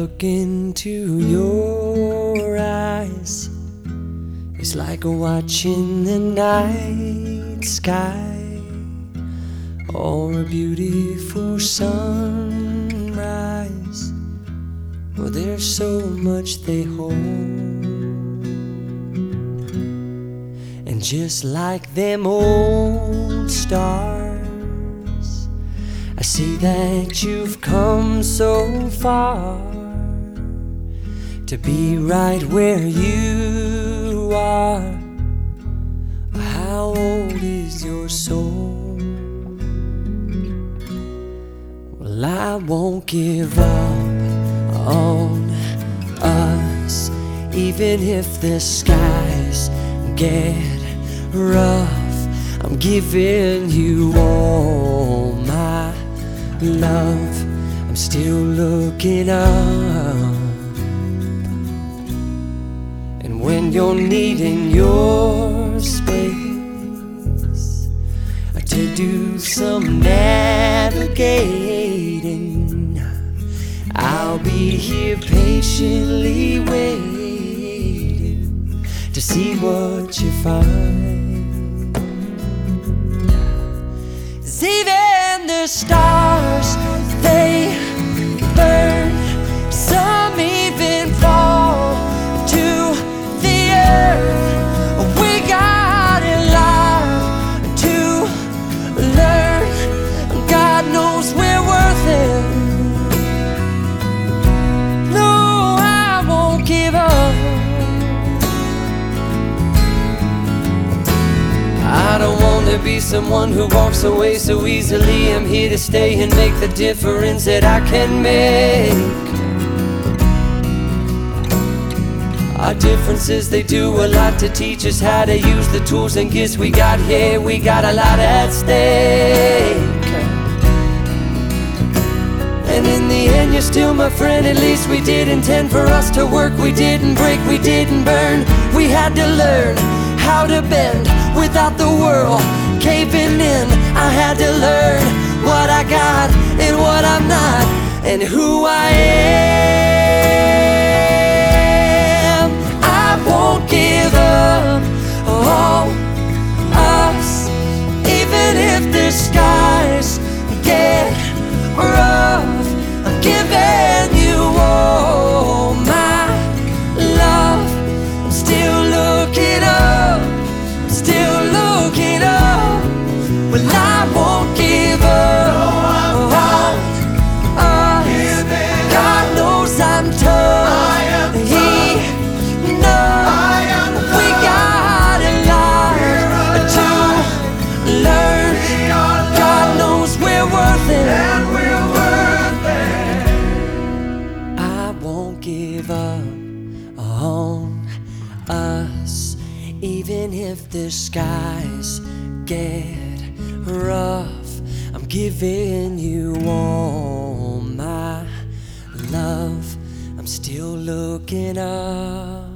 look into your eyes, it's like watching the night sky or a beautiful sunrise. Well, there's so much they hold, and just like them old stars, I see that you've come so far to be right where you are. How old is your soul? Well, I won't give up on us, even if the skies get rough. I'm giving you all my love. I'm still looking up, and when you're needing your space to do some navigating, I'll be here patiently waiting to see what you find. 'Cause even the stars, they burn, some even fall to the earth. We got a lot to learn. God knows we're worth it. No, I won't give up. I don't want to be someone who walks away so easily. I'm here to stay and make the difference that I can make. Our differences, they do a lot to teach us how to use the tools and gifts we got here. We got a lot at stake, and in the end you're still my friend. At least we did intend for us to work. We didn't break, we didn't burn. We had to learn how to bend without the world caving in. I had to learn what I got and what I'm not, and who I am. I won't give up on us, even if the skies get rough. I'm giving you all my love. I'm still looking up, still looking up. Well, I won't give up on us. God knows I'm tough. He knows we got a lot to learn. God knows we're worth it. I won't give up on us, even if the skies get rough. I'm giving you all my love. I'm still looking up.